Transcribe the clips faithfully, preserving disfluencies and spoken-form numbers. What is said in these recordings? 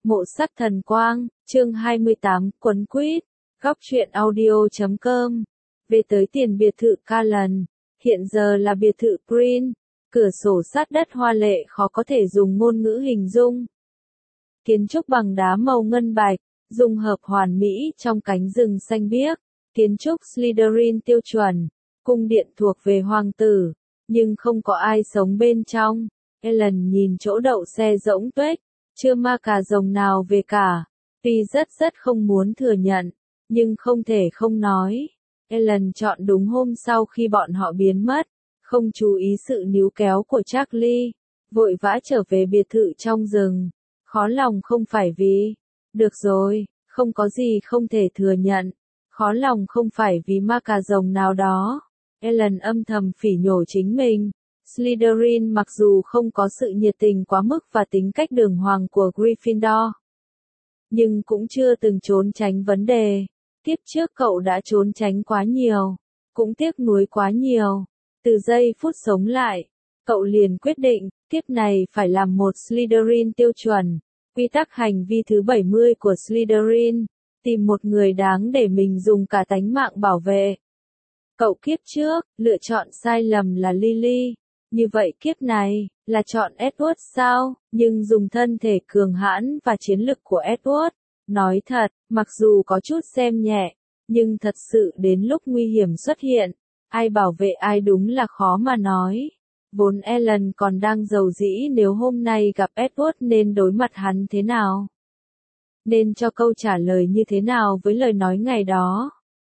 Mộ sắc thần quang, chương hai mươi tám, quấn quýt, góc truyện audio chấm com. Về tới tiền biệt thự Callan, hiện giờ là biệt thự Green, cửa sổ sát đất hoa lệ khó có thể dùng ngôn ngữ hình dung. Kiến trúc bằng đá màu ngân bạch, dung hợp hoàn mỹ trong cánh rừng xanh biếc, kiến trúc Slytherin tiêu chuẩn, cung điện thuộc về hoàng tử, nhưng không có ai sống bên trong. Ellen nhìn chỗ đậu xe rỗng tuếch, chưa ma cà rồng nào về cả. Tuy rất rất không muốn thừa nhận, nhưng không thể không nói. Ellen chọn đúng hôm sau khi bọn họ biến mất, không chú ý sự níu kéo của Charlie, vội vã trở về biệt thự trong rừng. Khó lòng không phải vì, được rồi, không có gì không thể thừa nhận. Khó lòng không phải vì ma cà rồng nào đó. Ellen âm thầm phỉ nhổ chính mình. Slytherin mặc dù không có sự nhiệt tình quá mức và tính cách đường hoàng của Gryffindor, nhưng cũng chưa từng trốn tránh vấn đề. Tiếp trước cậu đã trốn tránh quá nhiều, cũng tiếc nuối quá nhiều. Từ giây phút sống lại, cậu liền quyết định, tiếp này phải làm một Slytherin tiêu chuẩn. Quy tắc hành vi thứ bảy mươi của Slytherin, tìm một người đáng để mình dùng cả tánh mạng bảo vệ. Cậu kiếp trước, lựa chọn sai lầm là Lily. Như vậy kiếp này, là chọn Edward sao? Nhưng dùng thân thể cường hãn và chiến lực của Edward. Nói thật, mặc dù có chút xem nhẹ, nhưng thật sự đến lúc nguy hiểm xuất hiện, ai bảo vệ ai đúng là khó mà nói. Vốn Ellen còn đang giàu dĩ nếu hôm nay gặp Edward nên đối mặt hắn thế nào? Nên cho câu trả lời như thế nào với lời nói ngày đó?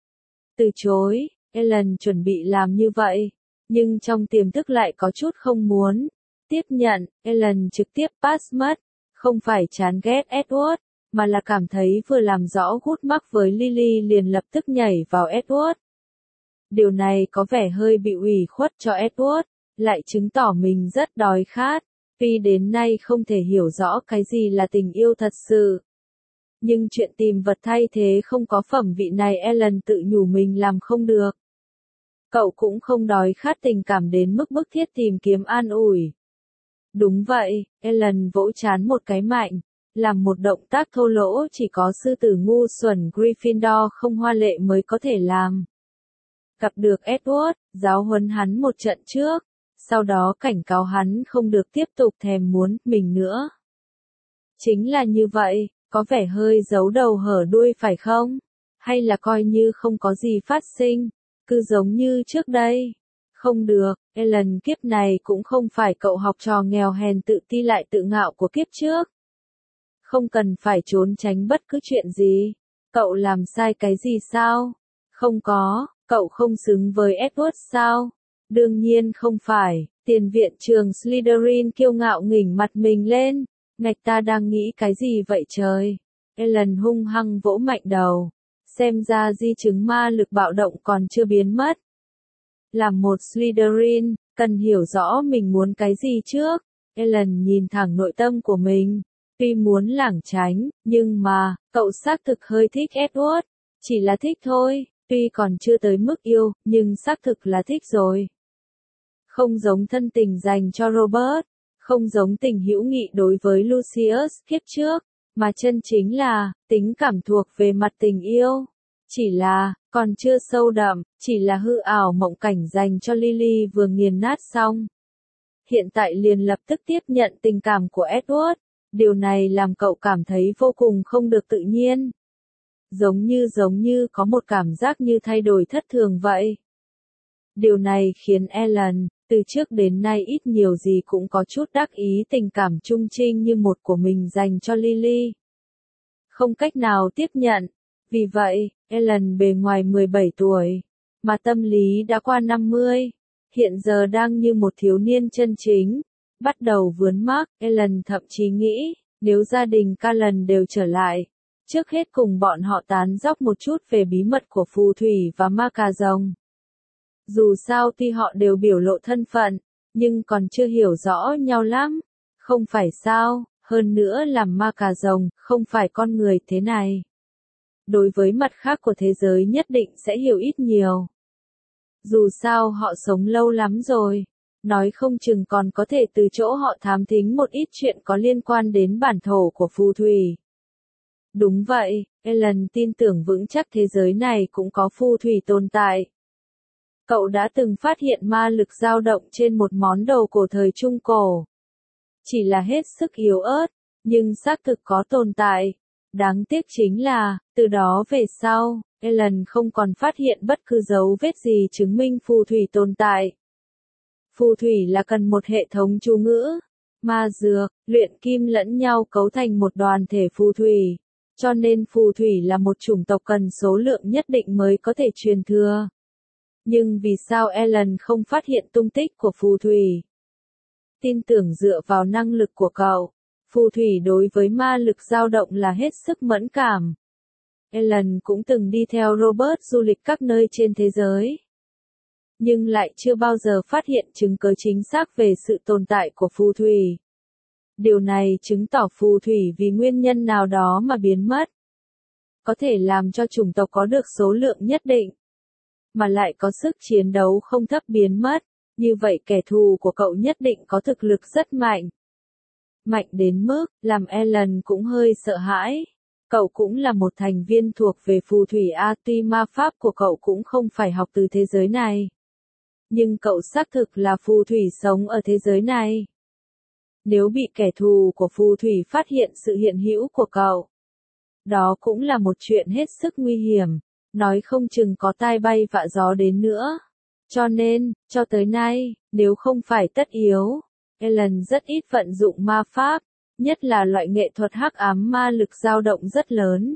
Từ chối, Ellen chuẩn bị làm như vậy. Nhưng trong tiềm thức lại có chút không muốn. Tiếp nhận, Ellen trực tiếp pass mất. Không phải chán ghét Edward, mà là cảm thấy vừa làm rõ gút mắc với Lily liền lập tức nhảy vào Edward. Điều này có vẻ hơi bị ủy khuất cho Edward, lại chứng tỏ mình rất đói khát. Tuy đến nay không thể hiểu rõ cái gì là tình yêu thật sự. Nhưng chuyện tìm vật thay thế không có phẩm vị này Ellen tự nhủ mình làm không được. Cậu cũng không đói khát tình cảm đến mức bức thiết tìm kiếm an ủi. Đúng vậy, Ellen vỗ chán một cái mạnh, làm một động tác thô lỗ chỉ có sư tử ngu xuẩn Gryffindor không hoa lệ mới có thể làm. Gặp được Edward, giáo huấn hắn một trận trước, sau đó cảnh cáo hắn không được tiếp tục thèm muốn mình nữa. Chính là như vậy, có vẻ hơi giấu đầu hở đuôi phải không? Hay là coi như không có gì phát sinh? Cứ giống như trước đây. Không được, Ellen kiếp này cũng không phải cậu học trò nghèo hèn tự ti lại tự ngạo của kiếp trước. Không cần phải trốn tránh bất cứ chuyện gì. Cậu làm sai cái gì sao? Không có, cậu không xứng với Edward sao? Đương nhiên không phải, tiền viện trường Slytherin kiêu ngạo nghỉnh mặt mình lên. Ngạch ta đang nghĩ cái gì vậy trời? Ellen hung hăng vỗ mạnh đầu. Xem ra di chứng ma lực bạo động còn chưa biến mất. Làm một Slytherin, cần hiểu rõ mình muốn cái gì trước. Ellen nhìn thẳng nội tâm của mình. Tuy muốn lảng tránh, nhưng mà, cậu xác thực hơi thích Edward. Chỉ là thích thôi, tuy còn chưa tới mức yêu, nhưng xác thực là thích rồi. Không giống thân tình dành cho Robert, không giống tình hữu nghị đối với Lucius kiếp trước. Mà chân chính là, tính cảm thuộc về mặt tình yêu. Chỉ là, còn chưa sâu đậm, chỉ là hư ảo mộng cảnh dành cho Lily vừa nghiền nát xong. Hiện tại liền lập tức tiếp nhận tình cảm của Edward. Điều này làm cậu cảm thấy vô cùng không được tự nhiên. Giống như giống như có một cảm giác như thay đổi thất thường vậy. Điều này khiến Ellen, từ trước đến nay ít nhiều gì cũng có chút đắc ý tình cảm trung trinh như một của mình dành cho Lily. Không cách nào tiếp nhận. Vì vậy, Ellen bề ngoài mười bảy tuổi, mà tâm lý đã qua năm mươi, hiện giờ đang như một thiếu niên chân chính, bắt đầu vướng mắc. Ellen thậm chí nghĩ, nếu gia đình Callan đều trở lại, trước hết cùng bọn họ tán dóc một chút về bí mật của phù thủy và ma cà rồng. Dù sao tuy họ đều biểu lộ thân phận, nhưng còn chưa hiểu rõ nhau lắm. Không phải sao, hơn nữa làm ma cà rồng, không phải con người thế này. Đối với mặt khác của thế giới nhất định sẽ hiểu ít nhiều. Dù sao họ sống lâu lắm rồi. Nói không chừng còn có thể từ chỗ họ thám thính một ít chuyện có liên quan đến bản thổ của phù thủy. Đúng vậy, Ellen tin tưởng vững chắc thế giới này cũng có phù thủy tồn tại. Cậu đã từng phát hiện ma lực dao động trên một món đồ cổ thời Trung Cổ. Chỉ là hết sức yếu ớt, nhưng xác thực có tồn tại. Đáng tiếc chính là, từ đó về sau, Ellen không còn phát hiện bất cứ dấu vết gì chứng minh phù thủy tồn tại. Phù thủy là cần một hệ thống chú ngữ, ma dược, luyện kim lẫn nhau cấu thành một đoàn thể phù thủy. Cho nên phù thủy là một chủng tộc cần số lượng nhất định mới có thể truyền thừa. Nhưng vì sao Ellen không phát hiện tung tích của phù thủy? Tin tưởng dựa vào năng lực của cậu, phù thủy đối với ma lực dao động là hết sức mẫn cảm. Ellen cũng từng đi theo Robert du lịch các nơi trên thế giới. Nhưng lại chưa bao giờ phát hiện chứng cứ chính xác về sự tồn tại của phù thủy. Điều này chứng tỏ phù thủy vì nguyên nhân nào đó mà biến mất. Có thể làm cho chủng tộc có được số lượng nhất định, mà lại có sức chiến đấu không thấp biến mất. Như vậy kẻ thù của cậu nhất định có thực lực rất mạnh. Mạnh đến mức, làm Ellen cũng hơi sợ hãi. Cậu cũng là một thành viên thuộc về phù thủy A, tuy ma pháp của cậu cũng không phải học từ thế giới này. Nhưng cậu xác thực là phù thủy sống ở thế giới này. Nếu bị kẻ thù của phù thủy phát hiện sự hiện hữu của cậu, đó cũng là một chuyện hết sức nguy hiểm, nói không chừng có tai bay vạ gió đến nữa. Cho nên, cho tới nay, nếu không phải tất yếu, Ellen rất ít vận dụng ma pháp, nhất là loại nghệ thuật hắc ám ma lực dao động rất lớn.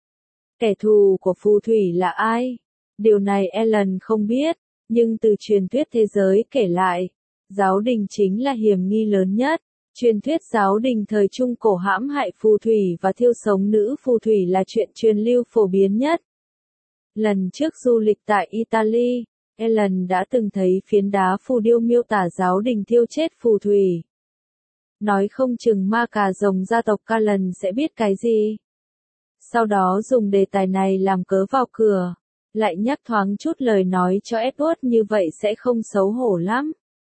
Kẻ thù của phù thủy là ai? Điều này Ellen không biết, nhưng từ truyền thuyết thế giới kể lại, giáo đình chính là hiểm nghi lớn nhất. Truyền thuyết giáo đình thời Trung Cổ hãm hại phù thủy và thiêu sống nữ phù thủy là chuyện truyền lưu phổ biến nhất. Lần trước du lịch tại Italy, Ellen đã từng thấy phiến đá phù điêu miêu tả giáo đình thiêu chết phù thủy. Nói không chừng ma cà rồng gia tộc Cullen sẽ biết cái gì. Sau đó dùng đề tài này làm cớ vào cửa, lại nhắc thoáng chút lời nói cho Edward như vậy sẽ không xấu hổ lắm.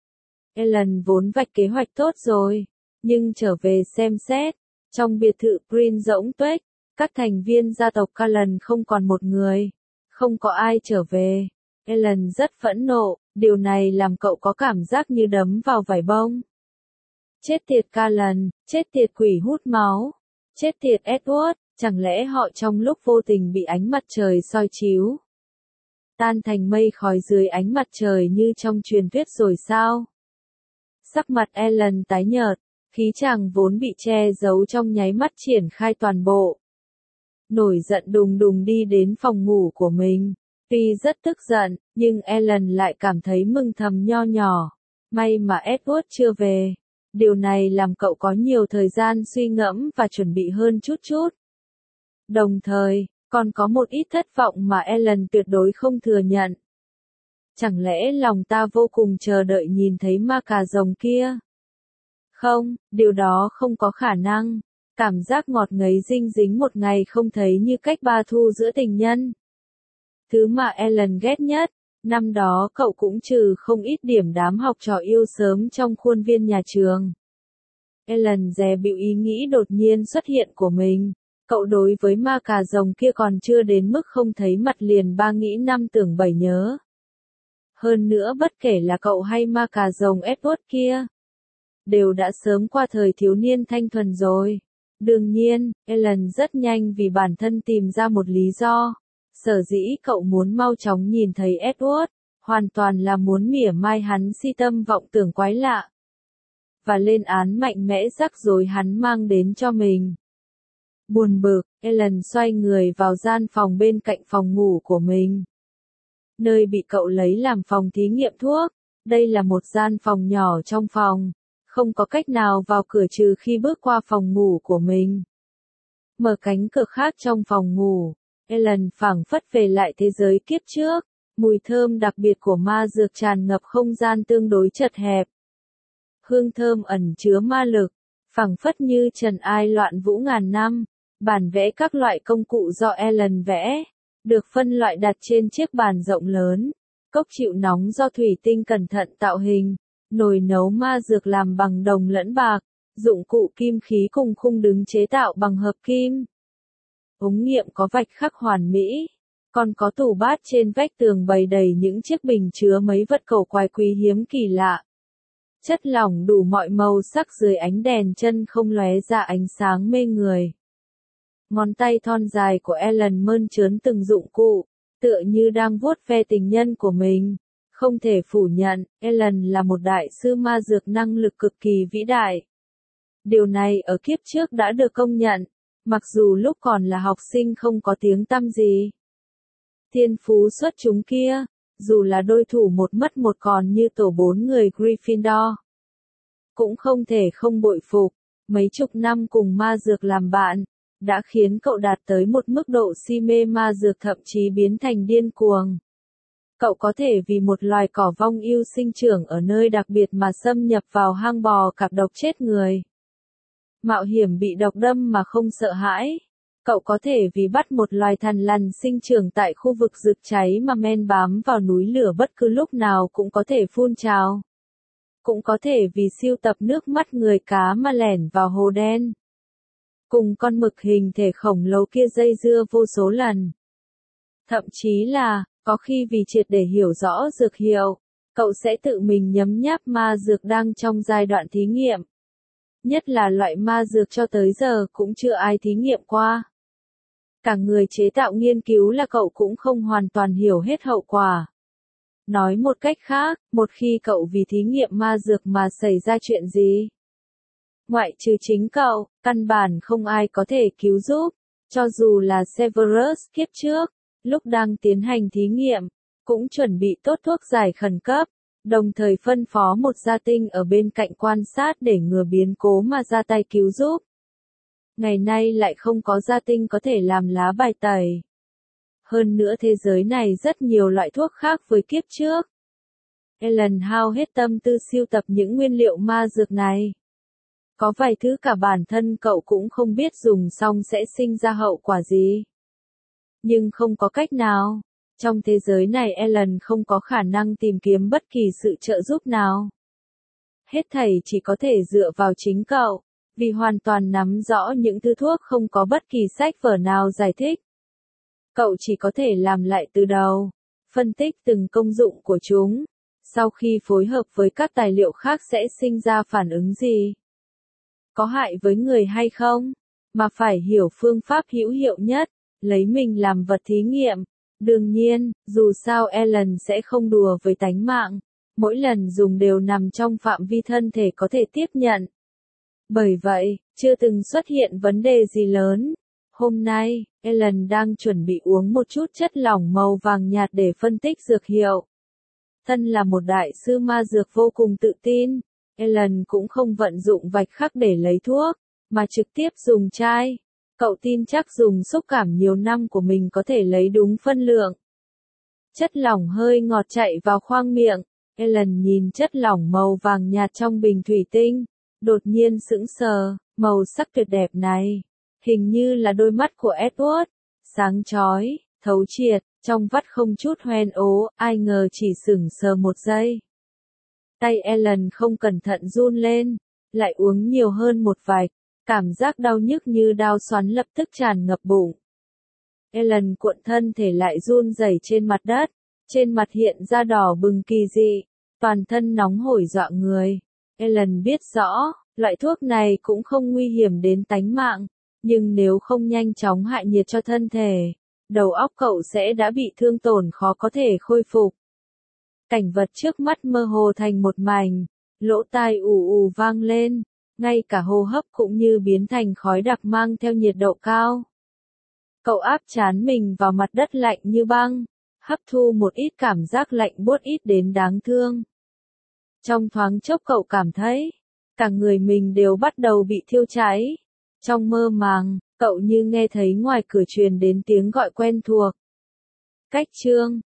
Ellen vốn vạch kế hoạch tốt rồi, nhưng trở về xem xét, trong biệt thự Green rỗng tuếch, các thành viên gia tộc Cullen không còn một người, không có ai trở về. Ellen rất phẫn nộ, điều này làm cậu có cảm giác như đấm vào vải bông. Chết tiệt Cullen, chết tiệt quỷ hút máu, chết tiệt Edward, chẳng lẽ họ trong lúc vô tình bị ánh mặt trời soi chiếu, tan thành mây khói dưới ánh mặt trời như trong truyền thuyết rồi sao? Sắc mặt Ellen tái nhợt, khí chàng vốn bị che giấu trong nháy mắt triển khai toàn bộ. Nổi giận đùng đùng đi đến phòng ngủ của mình. Tuy rất tức giận, nhưng Ellen lại cảm thấy mừng thầm nho nhỏ. May mà Edward chưa về. Điều này làm cậu có nhiều thời gian suy ngẫm và chuẩn bị hơn chút chút. Đồng thời, còn có một ít thất vọng mà Ellen tuyệt đối không thừa nhận. Chẳng lẽ lòng ta vô cùng chờ đợi nhìn thấy ma cà rồng kia? Không, điều đó không có khả năng. Cảm giác ngọt ngấy dinh dính một ngày không thấy như cách ba thu giữa tình nhân. Thứ mà Ellen ghét nhất, năm đó cậu cũng trừ không ít điểm đám học trò yêu sớm trong khuôn viên nhà trường. Ellen dè bịu ý nghĩ đột nhiên xuất hiện của mình. Cậu đối với ma cà rồng kia còn chưa đến mức không thấy mặt liền ba nghĩ năm tưởng bảy nhớ. Hơn nữa bất kể là cậu hay ma cà rồng Edward kia, đều đã sớm qua thời thiếu niên thanh thuần rồi. Đương nhiên, Ellen rất nhanh vì bản thân tìm ra một lý do. Sở dĩ cậu muốn mau chóng nhìn thấy Edward, hoàn toàn là muốn mỉa mai hắn si tâm vọng tưởng quái lạ. Và lên án mạnh mẽ rắc rối hắn mang đến cho mình. Buồn bực, Ellen xoay người vào gian phòng bên cạnh phòng ngủ của mình. Nơi bị cậu lấy làm phòng thí nghiệm thuốc. Đây là một gian phòng nhỏ trong phòng. Không có cách nào vào cửa trừ khi bước qua phòng ngủ của mình. Mở cánh cửa khác trong phòng ngủ. Ellen phảng phất về lại thế giới kiếp trước. Mùi thơm đặc biệt của ma dược tràn ngập không gian tương đối chật hẹp. Hương thơm ẩn chứa ma lực. Phảng phất như trần ai loạn vũ ngàn năm. Bản vẽ các loại công cụ do Ellen vẽ. Được phân loại đặt trên chiếc bàn rộng lớn. Cốc chịu nóng do thủy tinh cẩn thận tạo hình. nồi nấu ma dược làm bằng đồng lẫn bạc, dụng cụ kim khí cùng khung đứng chế tạo bằng hợp kim. Ống nghiệm có vạch khắc hoàn mỹ, còn có tủ bát trên vách tường bày đầy những chiếc bình chứa mấy vật cổ quái quý hiếm kỳ lạ. Chất lỏng đủ mọi màu sắc dưới ánh đèn chân không lóe ra ánh sáng mê người. Ngón tay thon dài của Ellen mơn trớn từng dụng cụ, tựa như đang vuốt ve tình nhân của mình. Không thể phủ nhận, Ellen là một đại sư ma dược năng lực cực kỳ vĩ đại. Điều này ở kiếp trước đã được công nhận, mặc dù lúc còn là học sinh không có tiếng tăm gì. Thiên phú xuất chúng kia, dù là đôi thủ một mất một còn như tổ bốn người Gryffindor. Cũng không thể không bội phục, mấy chục năm cùng ma dược làm bạn, đã khiến cậu đạt tới một mức độ si mê ma dược thậm chí biến thành điên cuồng. Cậu có thể vì một loài cỏ vong ưu sinh trưởng ở nơi đặc biệt mà xâm nhập vào hang bò cạp độc chết người. Mạo hiểm bị độc đâm mà không sợ hãi. Cậu có thể vì bắt một loài thằn lằn sinh trưởng tại khu vực rực cháy mà men bám vào núi lửa bất cứ lúc nào cũng có thể phun trào. Cũng có thể vì sưu tập nước mắt người cá mà lẻn vào hồ đen. Cùng con mực hình thể khổng lồ kia dây dưa vô số lần. Thậm chí là, có khi vì triệt để hiểu rõ dược hiệu, cậu sẽ tự mình nhấm nháp ma dược đang trong giai đoạn thí nghiệm. Nhất là loại ma dược cho tới giờ cũng chưa ai thí nghiệm qua. Cả người chế tạo nghiên cứu là cậu cũng không hoàn toàn hiểu hết hậu quả. Nói một cách khác, một khi cậu vì thí nghiệm ma dược mà xảy ra chuyện gì, ngoại trừ chính cậu, căn bản không ai có thể cứu giúp, cho dù là Severus kiếp trước, lúc đang tiến hành thí nghiệm, cũng chuẩn bị tốt thuốc giải khẩn cấp, đồng thời phân phó một gia tinh ở bên cạnh quan sát để ngừa biến cố mà ra tay cứu giúp. Ngày nay lại không có gia tinh có thể làm lá bài tẩy. Hơn nữa thế giới này rất nhiều loại thuốc khác với kiếp trước. Ellen hao hết tâm tư sưu tập những nguyên liệu ma dược này. Có vài thứ cả bản thân cậu cũng không biết dùng xong sẽ sinh ra hậu quả gì. Nhưng không có cách nào. Trong thế giới này Ellen không có khả năng tìm kiếm bất kỳ sự trợ giúp nào. Hết thảy chỉ có thể dựa vào chính cậu, vì hoàn toàn nắm rõ những thứ thuốc không có bất kỳ sách vở nào giải thích. Cậu chỉ có thể làm lại từ đầu, phân tích từng công dụng của chúng, sau khi phối hợp với các tài liệu khác sẽ sinh ra phản ứng gì. Có hại với người hay không, mà phải hiểu phương pháp hữu hiệu nhất, lấy mình làm vật thí nghiệm. Đương nhiên, dù sao Ellen sẽ không đùa với tánh mạng, mỗi lần dùng đều nằm trong phạm vi thân thể có thể tiếp nhận. Bởi vậy, chưa từng xuất hiện vấn đề gì lớn. Hôm nay, Ellen đang chuẩn bị uống một chút chất lỏng màu vàng nhạt để phân tích dược hiệu. Thân là một đại sư ma dược vô cùng tự tin, Ellen cũng không vận dụng vạch khắc để lấy thuốc, mà trực tiếp dùng chai. Cậu tin chắc dùng xúc cảm nhiều năm của mình có thể lấy đúng phân lượng. Chất lỏng hơi ngọt chạy vào khoang miệng, Ellen nhìn chất lỏng màu vàng nhạt trong bình thủy tinh, đột nhiên sững sờ, màu sắc tuyệt đẹp này, hình như là đôi mắt của Edward, sáng chói, thấu triệt, trong vắt không chút hoen ố, ai ngờ chỉ sững sờ một giây. Tay Ellen không cẩn thận run lên, lại uống nhiều hơn một vài. Cảm giác đau nhức như đao xoắn lập tức tràn ngập bụng. Ellen cuộn thân thể lại run rẩy trên mặt đất, trên mặt hiện ra đỏ bừng kỳ dị, toàn thân nóng hổi dọa người. Ellen biết rõ, loại thuốc này cũng không nguy hiểm đến tánh mạng, nhưng nếu không nhanh chóng hạ nhiệt cho thân thể, đầu óc cậu sẽ đã bị thương tổn khó có thể khôi phục. Cảnh vật trước mắt mơ hồ thành một mảnh, lỗ tai ù ù vang lên. Ngay cả hô hấp cũng như biến thành khói đặc mang theo nhiệt độ cao. Cậu áp trán mình vào mặt đất lạnh như băng, hấp thu một ít cảm giác lạnh buốt ít đến đáng thương. Trong thoáng chốc cậu cảm thấy, cả người mình đều bắt đầu bị thiêu cháy. Trong mơ màng, cậu như nghe thấy ngoài cửa truyền đến tiếng gọi quen thuộc. Cách chương